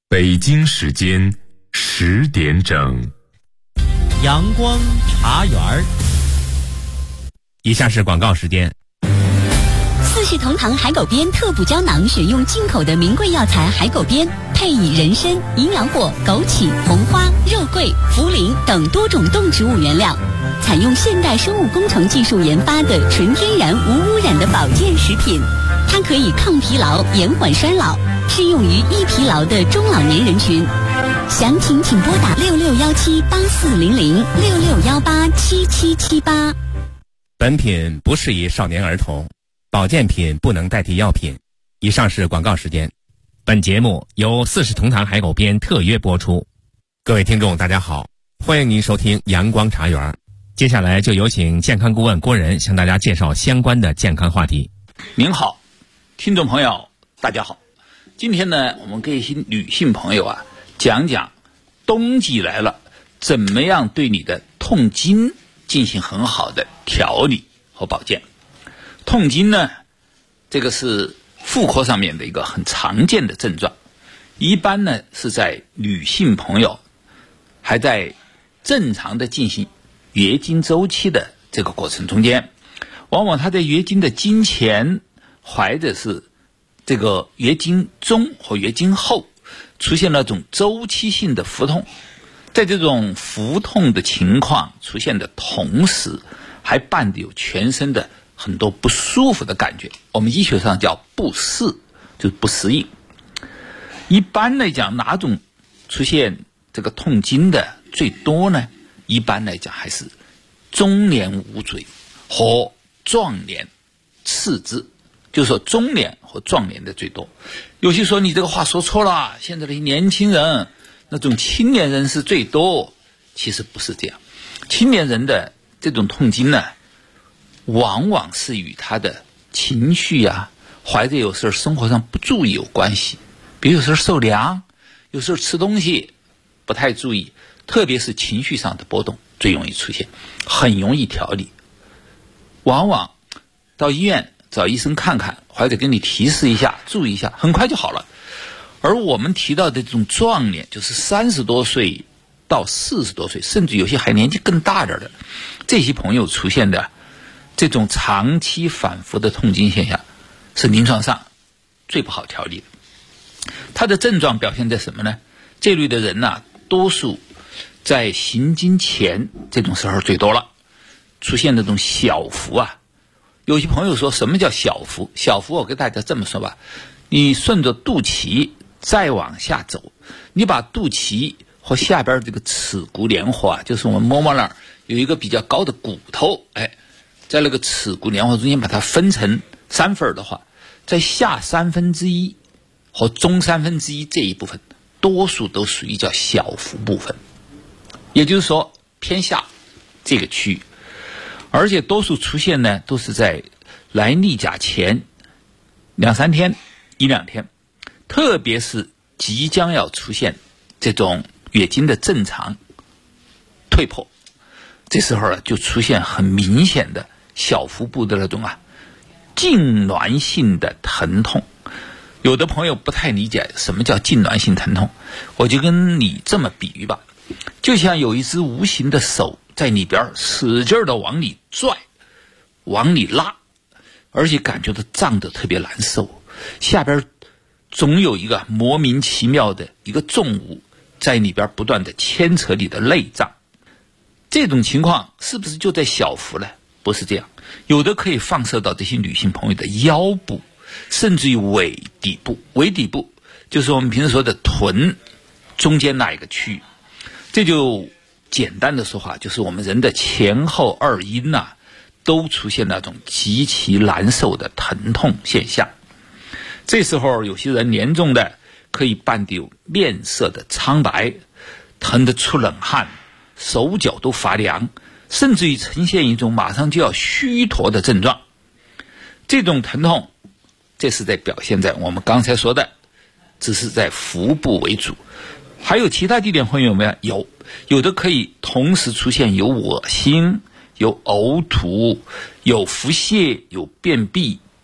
北京时间10点整， 阳光茶园儿。 以下是广告时间。 四世同堂海狗鞭特补胶囊选用进口的名贵药材海狗鞭，配以人参、营养果、枸杞、红花、肉桂、茯苓等多种动植物原料，采用现代生物工程技术研发的纯天然无污染的保健食品。它可以抗疲劳、延缓衰老，适用于易疲劳的中老年人群。详情请拨打6617840066187778。 本品不适宜少年儿童，保健品不能代替药品。以上是广告时间。本节目由四世同堂海狗鞭特约播出。各位听众大家好，欢迎您收听阳光茶园。接下来就有请健康顾问郭仁向大家介绍相关的健康话题。 您好，听众朋友大家好，今天呢我们给一些女性朋友讲讲冬季来了怎么样对你的痛经进行很好的调理和保健。痛经呢，这个是妇科上面的一个很常见的症状，一般呢是在女性朋友还在正常的进行月经周期的这个过程中间，往往她在月经的经前或者是这个月经中或月经后出现那种周期性的腹痛，在这种腹痛的情况出现的同时，还伴有全身的很多不舒服的感觉，我们医学上叫不适，就是不适应。一般来讲，哪种出现这个痛经的最多呢？一般来讲还是中年无嘴和壮年次之，就是说中年和壮年的最多。有些说你这个话说错了，现在的年轻人那种青年人是最多，其实不是这样。青年人的这种痛经呢，往往是与他的情绪或者有时候生活上不注意有关系，比如有时候受凉，有时候吃东西不太注意，特别是情绪上的波动最容易出现，很容易调理。往往到医院找医生看看，或者给你提示一下注意一下，很快就好了。而我们提到的这种壮年，就是30多岁到40多岁，甚至有些还年纪更大点的这些朋友出现的这种长期反复的痛经现象，是临床上最不好调理的。它的症状表现在什么呢？这类的人多数在行经前这种时候最多了，出现那种小腹有些朋友说什么叫小腹？小腹我给大家这么说吧，你顺着肚脐再往下走，你把肚脐和下边这个耻骨莲花，就是我们摸摸那儿有一个比较高的骨头，在那个耻骨莲花中间把它分成3份的话，在下1/3和中1/3这一部分多数都属于叫小腹部分，也就是说偏下这个区域。而且多数出现呢都是在来例假前2-3天1-2天，特别是即将要出现这种月经的正常退破，这时候就出现很明显的小腹部的那种痉挛性的疼痛。有的朋友不太理解什么叫痉挛性疼痛，我就跟你这么比喻吧，就像有一只无形的手在里边使劲的往里拽往里拉，而且感觉到胀得特别难受，下边总有一个莫名其妙的一个重物在里边不断的牵扯你的内脏。这种情况是不是就在小腹呢？不是这样，有的可以放射到这些女性朋友的腰部，甚至于尾底部。尾底部就是我们平时说的臀中间那一个区域，这就简单的说法，就是我们人的前后2阴都出现那种极其难受的疼痛现象。这时候有些人严重的可以伴有面色的苍白，疼得出冷汗，手脚都发凉，甚至于呈现一种马上就要虚脱的症状。这种疼痛，这是在表现在我们刚才说的只是在腹部为主，还有其他地点会有没有？有的可以同时出现有恶心、有呕吐、有腹泻、有便秘、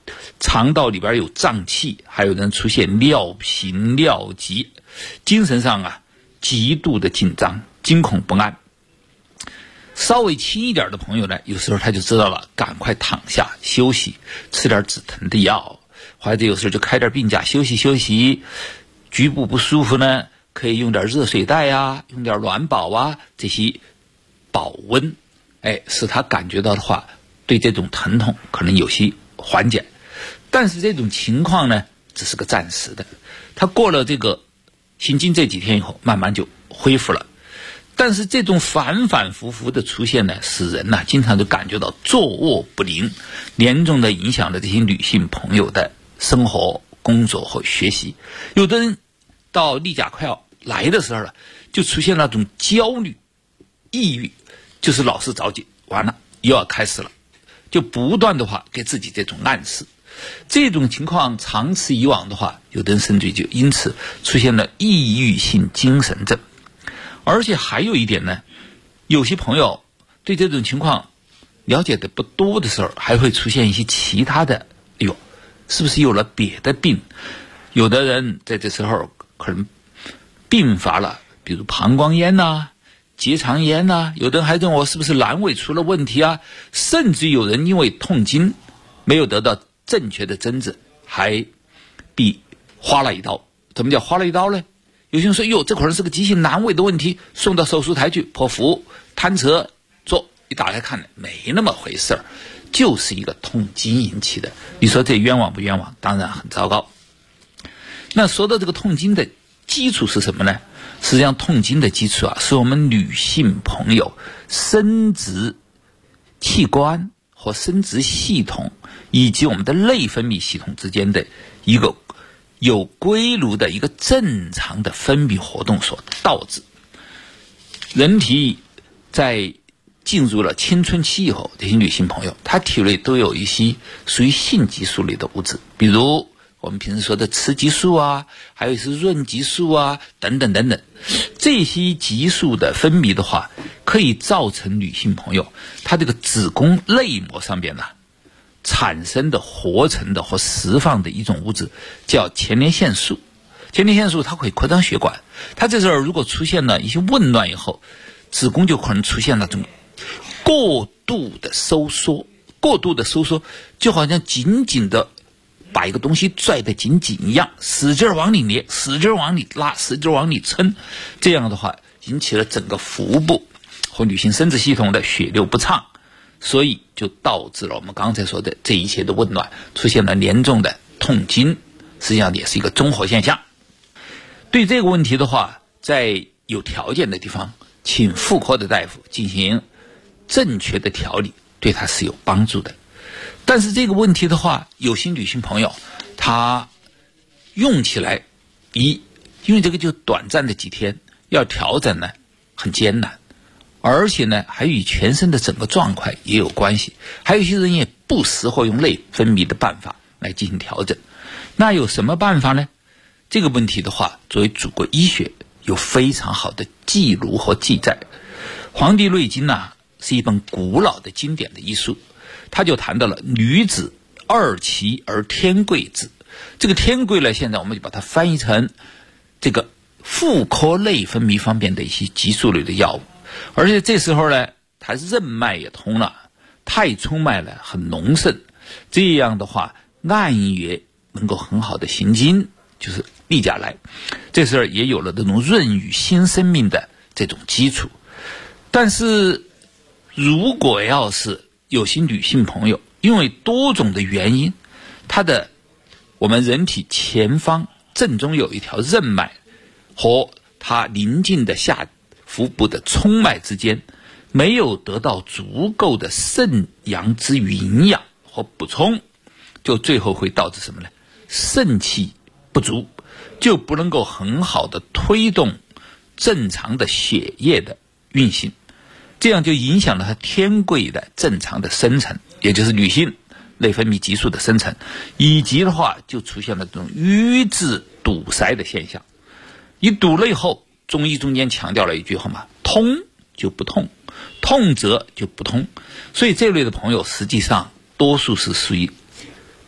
肠道里边有胀气，还有人出现尿频尿急，精神上啊极度的紧张，惊恐不安。稍微轻一点的朋友呢，有时候他就知道了，赶快躺下休息，吃点止疼的药，或者有时候就开点病假休息休息。局部不舒服呢，可以用点热水袋啊，用点暖宝啊，这些保温，使他感觉到的话，对这种疼痛可能有些缓解。但是这种情况呢，只是个暂时的，他过了这个心经这几天以后，慢慢就恢复了。但是这种反反复复的出现呢，使人呢经常就感觉到坐卧不宁，严重的影响了这些女性朋友的生活、工作和学习。有的人到例假快要来的时候了，就出现那种焦虑、抑郁，就是老是着急，完了又要开始了，就不断的话给自己这种暗示。这种情况长此以往的话，有的人甚至就因此出现了抑郁性精神症。而且还有一点呢，有些朋友对这种情况了解的不多的时候，还会出现一些其他的，是不是有了别的病？有的人在这时候可能并发了，比如膀胱炎啊、结肠炎啊，有的人还认为我是不是阑尾出了问题啊，甚至有人因为痛经没有得到正确的诊治，还被划了一刀。怎么叫划了一刀呢？有些人说，这可能是个急性阑尾的问题，送到手术台去剖腹探测做，一打开看没那么回事儿，就是一个痛经引起的。你说这冤枉不冤枉？当然很糟糕。那说到这个痛经的基础是什么呢？实际上痛经的基础是我们女性朋友生殖器官和生殖系统以及我们的内分泌系统之间的一个有规律的一个正常的分泌活动所导致。人体在进入了青春期以后，这些女性朋友她体内都有一些属于性激素类的物质，比如我们平时说的雌激素啊，还有一些润激素啊，等等等等。这些激素的分泌的话，可以造成女性朋友她这个子宫内膜上边产生的合成的和释放的一种物质叫前列腺素。前列腺素它会扩张血管，它这时候如果出现了一些紊乱以后，子宫就可能出现那种过度的收缩。过度的收缩就好像紧紧的把一个东西拽得紧紧一样，使劲往里捏，使劲往里拉，使劲往里撑，这样的话引起了整个腹部和女性生殖系统的血流不畅，所以就导致了我们刚才说的这一切的紊乱，出现了严重的痛经，实际上也是一个综合现象。对这个问题的话，在有条件的地方请妇科的大夫进行正确的调理，对它是有帮助的。但是这个问题的话，有些女性朋友她用起来因为这个就短暂的几天，要调整呢很艰难，而且呢还与全身的整个状况也有关系。还有一些人也不适合用内分泌的办法来进行调整。那有什么办法呢？这个问题的话，作为祖国医学有非常好的记录和记载。《黄帝内经》是一本古老的经典的医书，他就谈到了女子二期而天贵之。这个天贵呢，现在我们就把它翻译成这个妇科内分泌方面的一些激素类的药物。而且这时候呢，它任脉也通了，太冲脉呢很浓盛，这样的话按穴能够很好的行经，就是例假来，这时候也有了这种润育新生命的这种基础。但是如果要是有些女性朋友因为多种的原因，我们人体前方正中有一条任脉和它临近的下腹部的冲脉之间没有得到足够的肾阳之营养和补充，就最后会导致什么呢？肾气不足，就不能够很好的推动正常的血液的运行，这样就影响了它天贵的正常的生成，也就是女性内分泌激素的生成，以及的话就出现了这种瘀滞堵塞的现象。一堵了以后，中医中间强调了一句话嘛，通就不痛，痛则就不通。所以这类的朋友实际上多数是属于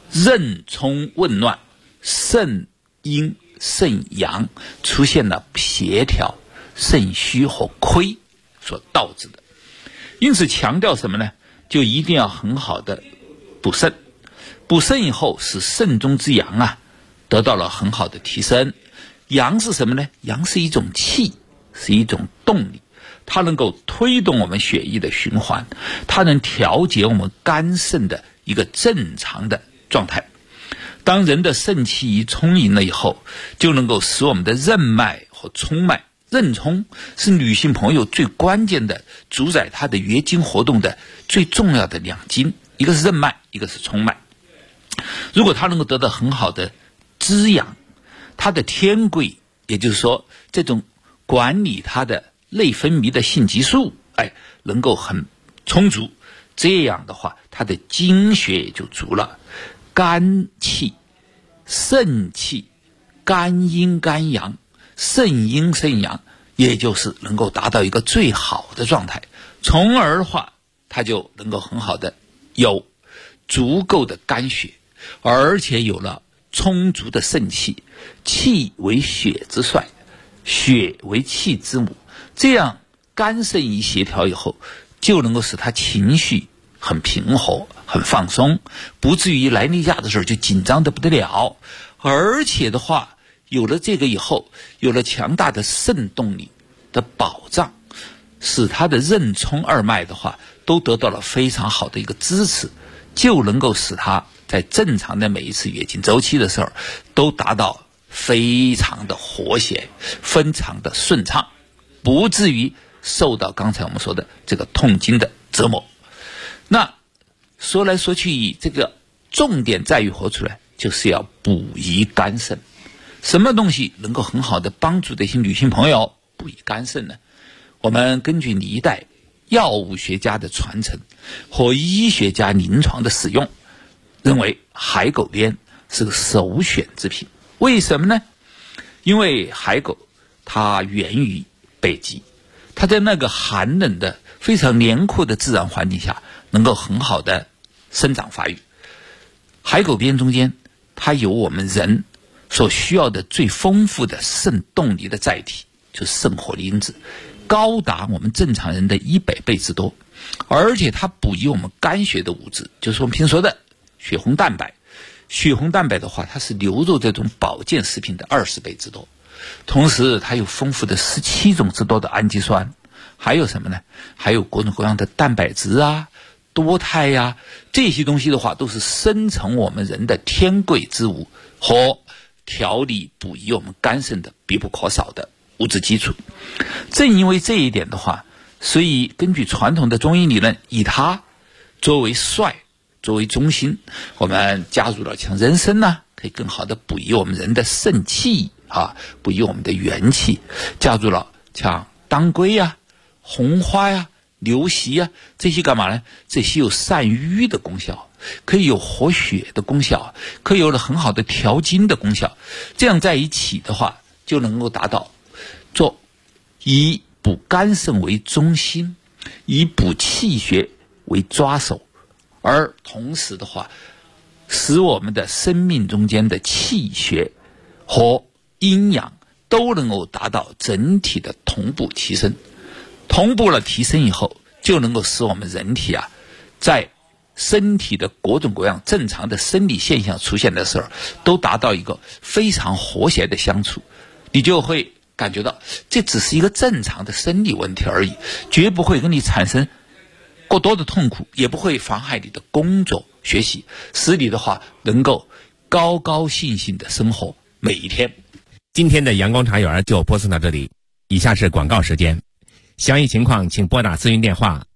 任冲紊乱，肾阴肾阳出现了不协调，肾虚和亏所导致的。因此强调什么呢？就一定要很好的补肾，补肾以后使肾中之阳啊得到了很好的提升。阳是什么呢？阳是一种气，是一种动力，它能够推动我们血液的循环，它能调节我们肝肾的一个正常的状态。当人的肾气一充盈了以后，就能够使我们的任脉和冲脉，任冲是女性朋友最关键的主宰她的月经活动的最重要的两经，一个是任脉，一个是冲脉。如果她能够得到很好的滋养，她的天贵，也就是说这种管理她的内分泌的性激素能够很充足，这样的话她的经血也就足了。肝气、肾气、肝阴肝阳、肾阴肾阳，也就是能够达到一个最好的状态，从而的话它就能够很好的有足够的肝血，而且有了充足的肾气。气为血之帅，血为气之母，这样肝肾一协调以后，就能够使他情绪很平和，很放松，不至于来例假的时候就紧张得不得了。而且的话，有了这个以后，有了强大的肾动力的保障，使他的任冲二脉的话都得到了非常好的一个支持，就能够使他在正常的每一次月经周期的时候都达到非常的和谐，非常的顺畅，不至于受到刚才我们说的这个痛经的折磨。那说来说去，这个重点在于何处呢？就是要补益肝肾。什么东西能够很好的帮助这些女性朋友补益肝肾呢？我们根据历代药物学家的传承和医学家临床的使用，认为海狗鞭是个首选之品。为什么呢？因为海狗它源于北极，它在那个寒冷的非常辽阔的自然环境下能够很好的生长发育。海狗鞭中间它有我们人所需要的最丰富的肾动力的载体，就是肾活因子，高达我们正常人的100倍之多。而且它补益我们肝血的物质，就是我们平时说的血红蛋白。血红蛋白的话，它是牛肉这种保健食品的20倍之多。同时它有丰富的17种之多的氨基酸，还有什么呢？还有各种各样的蛋白质啊、多肽呀，这些东西的话都是生成我们人的天贵之物和调理补益我们肝肾的必不可少的物质基础。正因为这一点的话，所以根据传统的中医理论，以它作为帅，作为中心，我们加入了像人参呢，可以更好的补益我们人的肾气补益我们的元气，加入了像当归呀、红花呀、牛膝呀，这些干嘛呢？这些有散瘀的功效，可以有活血的功效，可以有了很好的调经的功效。这样在一起的话，就能够达到做以补肝肾为中心，以补气血为抓手，而同时的话，使我们的生命中间的气血和阴阳都能够达到整体的同步提升。同步了提升以后，就能够使我们人体在身体的各种各样正常的生理现象出现的时候，都达到一个非常和谐的相处。你就会感觉到这只是一个正常的生理问题而已，绝不会跟你产生过多的痛苦，也不会妨害你的工作学习，使你的话能够高高兴兴的生活每一天。 今天的阳光茶园就播送到这里，以下是广告时间。详细情况请拨打咨询电话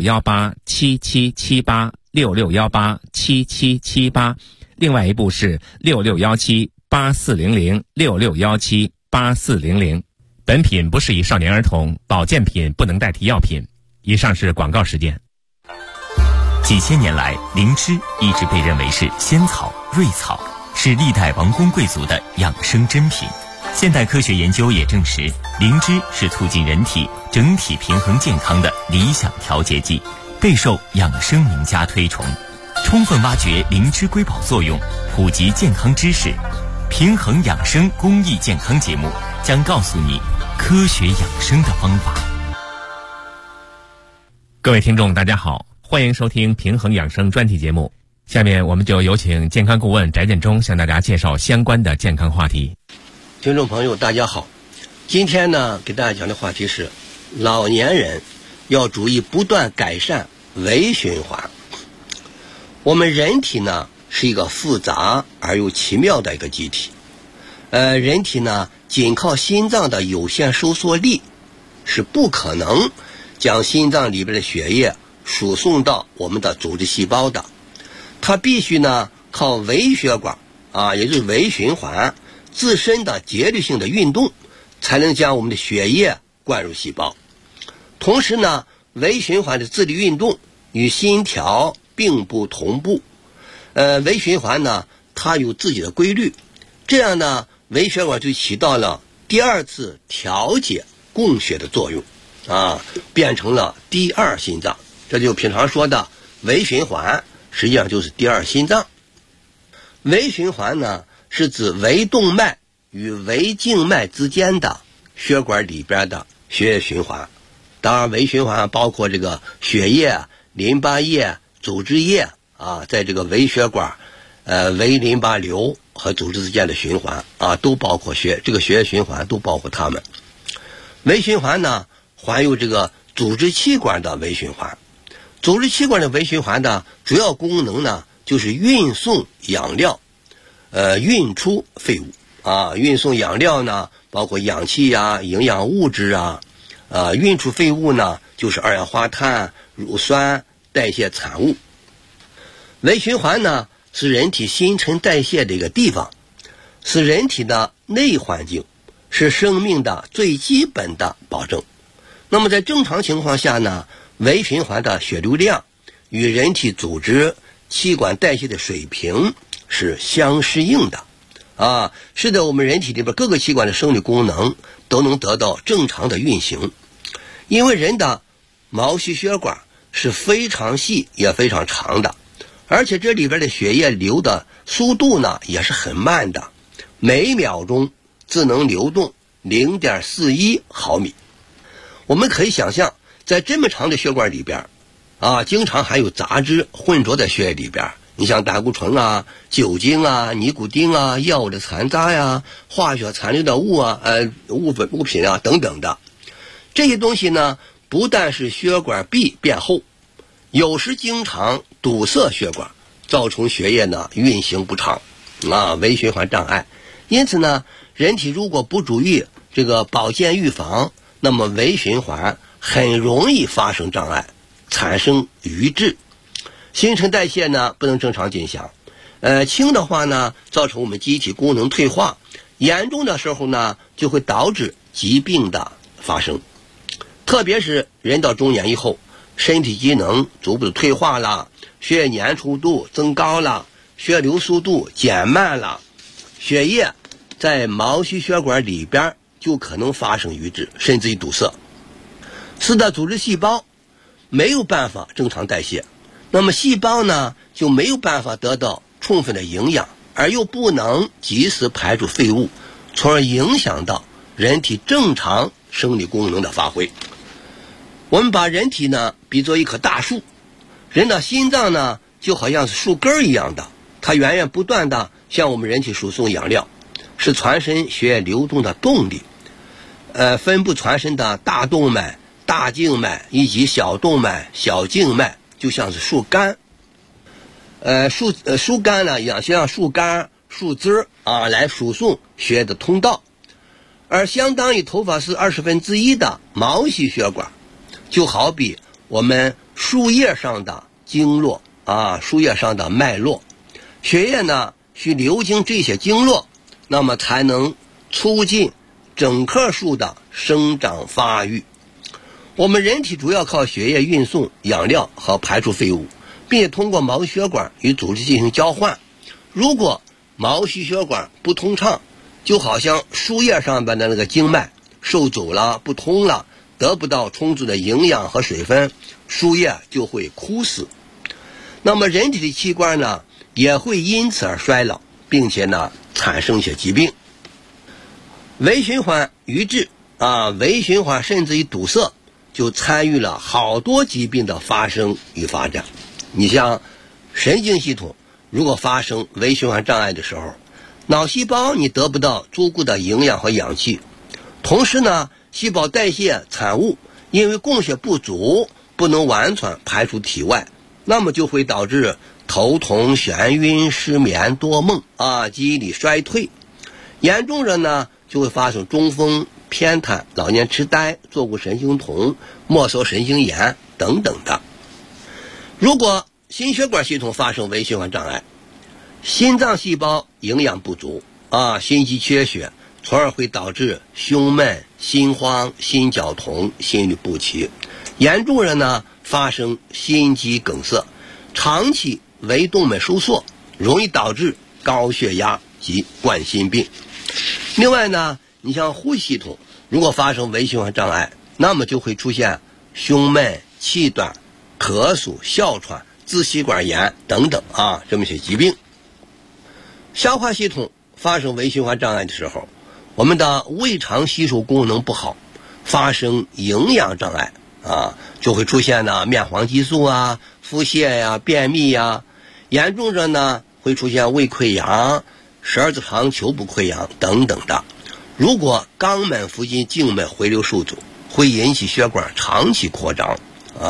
66187778 66187778，另外一部是66178400 66178400。本品不适宜少年儿童，保健品不能代替药品。以上是广告时间。 几千年来，灵芝一直被认为是仙草、瑞草，是历代王公贵族的养生珍品。现代科学研究也证实，灵芝是促进人体整体平衡健康的理想调节剂，备受养生名家推崇。 充分挖掘灵芝瑰宝作用，普及健康知识。平衡养生公益健康节目将告诉你科学养生的方法。 各位听众大家好，欢迎收听平衡养生专题节目。下面我们就有请健康顾问翟建中向大家介绍相关的健康话题。 听众朋友大家好，今天呢给大家讲的话题是老年人要注意不断改善微循环。我们人体呢是一个复杂而又奇妙的一个机体，人体呢仅靠心脏的有限收缩力是不可能将心脏里边的血液输送到我们的组织细胞的，它必须呢靠微血管也就是微循环自身的节律性的运动，才能将我们的血液灌入细胞。同时呢，微循环的自律运动与心跳并不同步。微循环呢它有自己的规律，这样呢微血管就起到了第二次调节供血的作用变成了第二心脏。这就平常说的微循环实际上就是第二心脏。微循环呢是指微动脉与微静脉之间的血管里边的血液循环。当然微循环包括这个血液、淋巴液、组织液在这个微血管、微淋巴瘤和组织之间的循环都包括这个血液循环都包括它们。微循环呢还有这个组织气管的微循环。组织气管的微循环的主要功能呢就是运送养料，运出废物运送养料呢包括氧气营养物质运出废物呢就是二氧化碳、乳酸、代谢产物。微循环呢是人体新陈代谢的一个地方，是人体的内环境，是生命的最基本的保证。那么在正常情况下呢，微循环的血流量与人体组织气管代谢的水平是相适应的使得我们人体里边各个器官的生理功能都能得到正常的运行。因为人的毛细血管是非常细也非常长的，而且这里边的血液流的速度呢也是很慢的，每秒钟只能流动 0.41 毫米。我们可以想象在这么长的血管里边经常还有杂质混浊在血液里边，你像胆固醇酒精尼古丁药物的残渣化学残留的物品等等的。这些东西呢不但是血管壁变厚，有时经常堵塞血管，造成血液呢运行不畅微循环障碍。因此呢人体如果不注意这个保健预防，那么微循环很容易发生障碍，产生瘀滞。新陈代谢呢不能正常进行，轻的话呢造成我们机体功能退化，严重的时候呢就会导致疾病的发生。特别是人到中年以后，身体机能逐步的退化了，血液粘稠度增高了，血流速度减慢了，血液在毛细血管里边就可能发生瘀滞，甚至于堵塞，使得组织细胞没有办法正常代谢，那么细胞呢就没有办法得到充分的营养，而又不能及时排出废物，从而影响到人体正常生理功能的发挥。我们把人体呢比作一棵大树，人的心脏呢就好像是树根一样的，它源源不断的向我们人体输送养料，是全身血液流动的动力。分布全身的大动脉、大静脉以及小动脉、小静脉就像是树干，树干呢也像树干、树枝来输送血液的通道。而相当于头发丝1/20的毛细血管，就好比我们树叶上的经络树叶上的脉络，血液呢需流经这些经络，那么才能促进整棵树的生长发育。我们人体主要靠血液运送养料和排出废物，并且通过毛细血管与组织进行交换。如果毛细血管不通畅，就好像树叶上边的那个经脉受阻了、不通了，得不到充足的营养和水分，树叶就会枯死。 那么人体的器官呢也会因此而衰老，并且呢产生一些疾病。微循环瘀滞微循环甚至于堵塞，就参与了好多疾病的发生与发展。你像神经系统如果发生微循环障碍的时候，脑细胞你得不到足够的营养和氧气，同时呢细胞代谢产物因为供血不足不能完全排出体外，那么就会导致头痛、眩晕、失眠、多梦记忆力衰退，严重人呢就会发生中风、偏瘫、老年痴呆、坐骨神经痛、末梢神经炎等等的。如果心血管系统发生微循环障碍，心脏细胞营养不足心肌缺血，从而会导致胸闷、心慌、心绞痛、心律不齐，严重人呢发生心肌梗塞，长期微动脉收缩，容易导致高血压及冠心病。另外呢，你像呼吸系统如果发生微循环障碍，那么就会出现胸闷、气短、咳嗽、哮喘、支气管炎等等这么些疾病。消化系统发生微循环障碍的时候，我们的胃肠吸收功能不好，发生营养障碍就会出现呢面黄激素腹泻便秘严重者呢会出现胃溃疡、十二指肠球部溃疡等等的。如果肛门附近静脉回流受阻，会引起血管长期扩张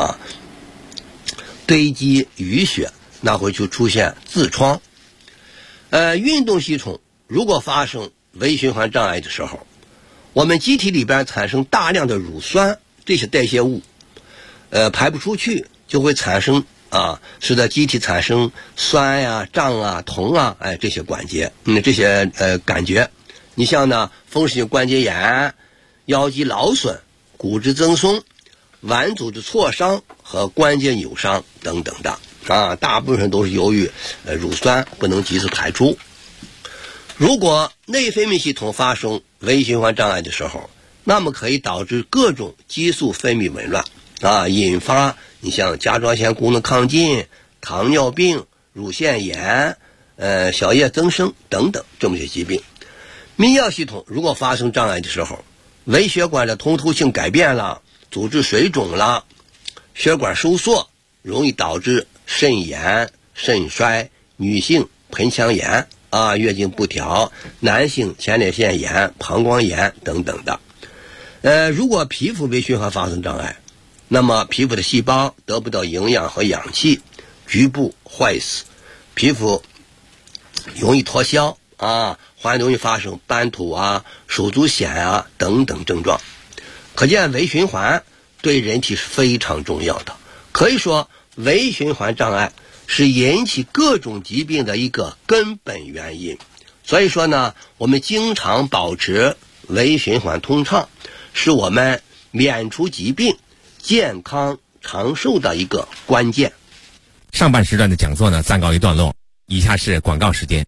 堆积淤血，那会就出现痔疮。运动系统如果发生微循环障碍的时候，我们机体里边产生大量的乳酸，这些代谢物排不出去，就会产生使得机体产生酸胀痛这些关节这些感觉。你像呢风湿性关节炎、腰肌劳损、骨质增松、腕组织挫伤和关节扭伤等等的大部分都是由于乳酸不能及时排出。如果内分泌系统发生微循环障碍的时候，那么可以导致各种激素分泌紊乱引发你像甲状腺功能亢进、糖尿病、乳腺炎、小叶增生等等这么些疾病。泌尿系统如果发生障碍的时候，微血管的通透性改变了，组织水肿了，血管收缩，容易导致肾炎、肾衰，女性盆腔炎月经不调，男性前列腺炎、膀胱炎等等的。如果皮肤微循环发生障碍，那么皮肤的细胞得不到营养和氧气，局部坏死，皮肤容易脱销还容易发生斑秃手足癣等等症状。可见微循环对人体是非常重要的，可以说微循环障碍是引起各种疾病的一个根本原因。所以说呢，我们经常保持微循环通畅，是我们免除疾病、健康长寿的一个关键。 上半时段的讲座呢暂告一段落，以下是广告时间。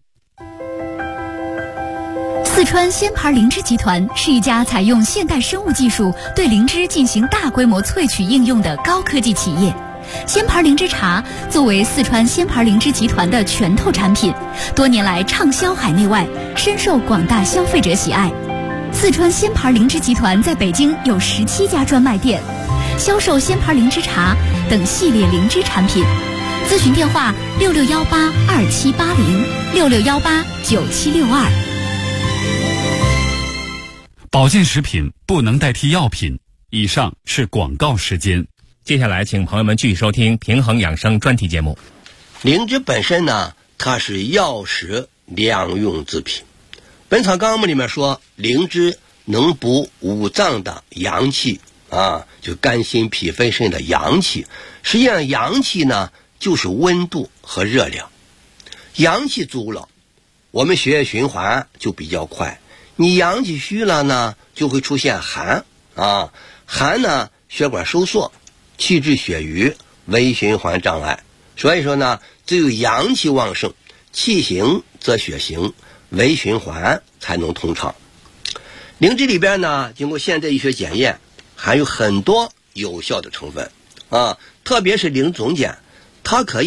四川鲜牌灵芝集团是一家采用现代生物技术对灵芝进行大规模萃取应用的高科技企业。鲜牌灵芝茶作为四川鲜牌灵芝集团的拳头产品，多年来畅销海内外，深受广大消费者喜爱。四川鲜牌灵芝集团在北京有17家专卖店，销售鲜牌灵芝茶等系列灵芝产品。咨询电话66182780，66189762。 保健食品不能代替药品。以上是广告时间。 接下来请朋友们继续收听平衡养生专题节目。 灵芝本身呢，它是药食两用之品。本草纲目里面说，灵芝能补五脏的阳气就肝心脾肺肾的阳气。实际上阳气呢就是温度和热量，阳气足了，我们血液循环就比较快。你阳气虚了呢，就会出现寒寒呢血管收缩，气滞血瘀，微循环障碍。所以说呢，只有阳气旺盛，气行则血行，微循环才能通畅。灵芝里边呢，经过现代医学检验，含有很多有效的成分特别是灵总碱，它可以呢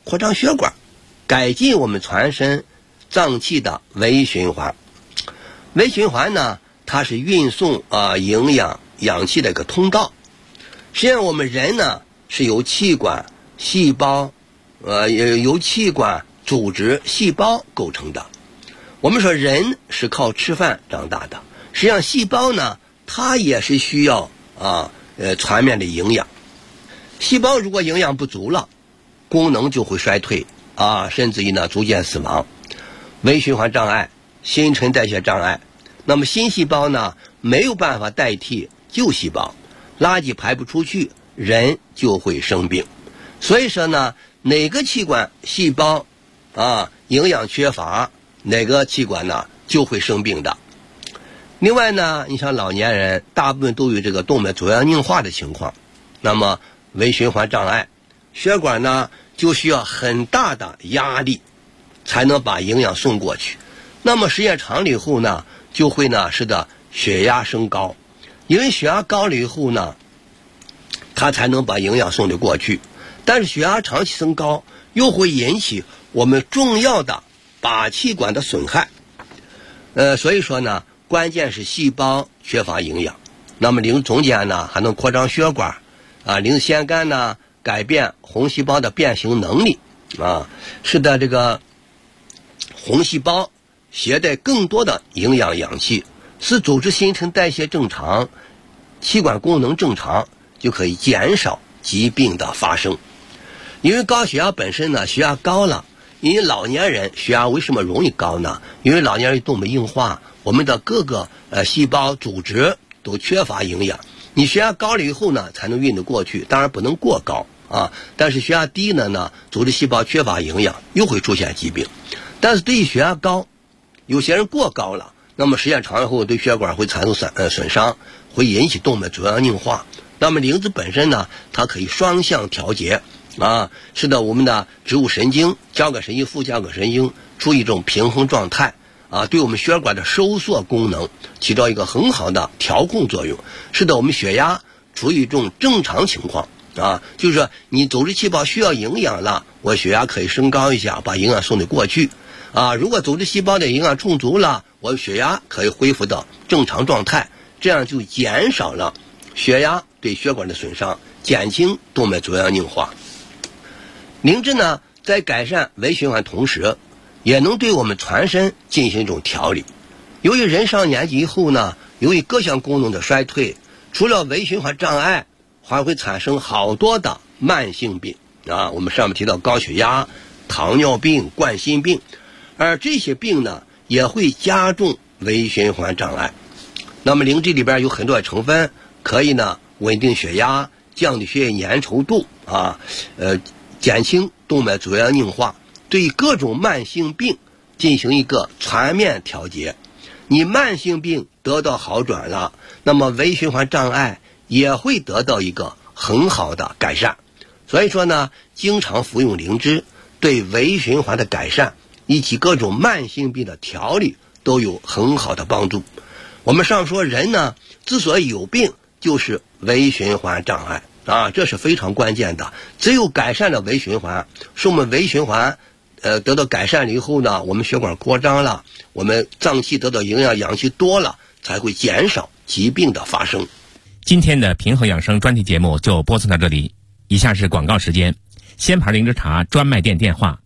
扩张血管，改进我们全身脏器的微循环。微循环呢，它是运送营养氧气的一个通道。实际上我们人呢是由气管、细胞由气管、组织、细胞构成的。我们说人是靠吃饭长大的，实际上细胞呢它也是需要全面的营养。细胞如果营养不足了，功能就会衰退甚至于呢逐渐死亡。微循环障碍、新陈代谢障碍，那么新细胞呢没有办法代替旧细胞，垃圾排不出去，人就会生病。所以说呢，哪个器官细胞营养缺乏，哪个器官呢就会生病的。另外呢，你像老年人大部分都有这个动脉粥样硬化的情况，那么微循环障碍，血管呢就需要很大的压力才能把营养送过去。那么时间长了以后呢，就会呢使得血压升高，因为血压高了以后呢，它才能把营养送得过去。但是血压长期升高，又会引起我们重要的靶气管的损害。所以说呢，关键是细胞缺乏营养。那么零中间呢还能扩张血管零腺苷呢改变红细胞的变形能力使得这个红细胞携带更多的营养氧气，使组织新陈代谢正常，气管功能正常，就可以减少疾病的发生。因为高血压本身呢，血压高了，因为老年人血压为什么容易高呢？因为老年人动脉硬化，我们的各个细胞组织都缺乏营养。你血压高了以后呢，才能运得过去，当然不能过高但是血压低呢，组织细胞缺乏营养，又会出现疾病。但是对于血压高，有些人过高了，那么时间长以后对血管会产生损伤，会引起动脉粥样硬化。那么灵芝本身呢，它可以双向调节使得我们的植物神经、交感神经、副交感神经处于一种平衡状态对我们血管的收缩功能起到一个很好的调控作用，使得我们血压处于一种正常情况就是说你组织细胞需要营养了，我血压可以升高一下，把营养送得过去如果组织细胞的营养充足了，我血压可以恢复到正常状态，这样就减少了血压对血管的损伤，减轻动脉粥样硬化。灵芝呢，在改善微循环同时，也能对我们全身进行一种调理。由于人上年纪以后呢，由于各项功能的衰退，除了微循环障碍，还会产生好多的慢性病我们上面提到高血压、糖尿病、冠心病，而这些病呢，也会加重微循环障碍。那么灵芝里边有很多成分，可以呢稳定血压，降低血液粘稠度减轻动脉粥样硬化，对各种慢性病进行一个全面调节。你慢性病得到好转了，那么微循环障碍也会得到一个很好的改善。所以说呢，经常服用灵芝对微循环的改善以及各种慢性病的调理都有很好的帮助。我们上说人呢之所以有病，就是微循环障碍这是非常关键的。只有改善了微循环，使我们微循环得到改善了以后呢，我们血管扩张了，我们脏器得到营养氧气多了，才会减少疾病的发生。 今天的平衡养生专题节目就播送到这里，以下是广告时间。仙牌灵芝茶专卖店电话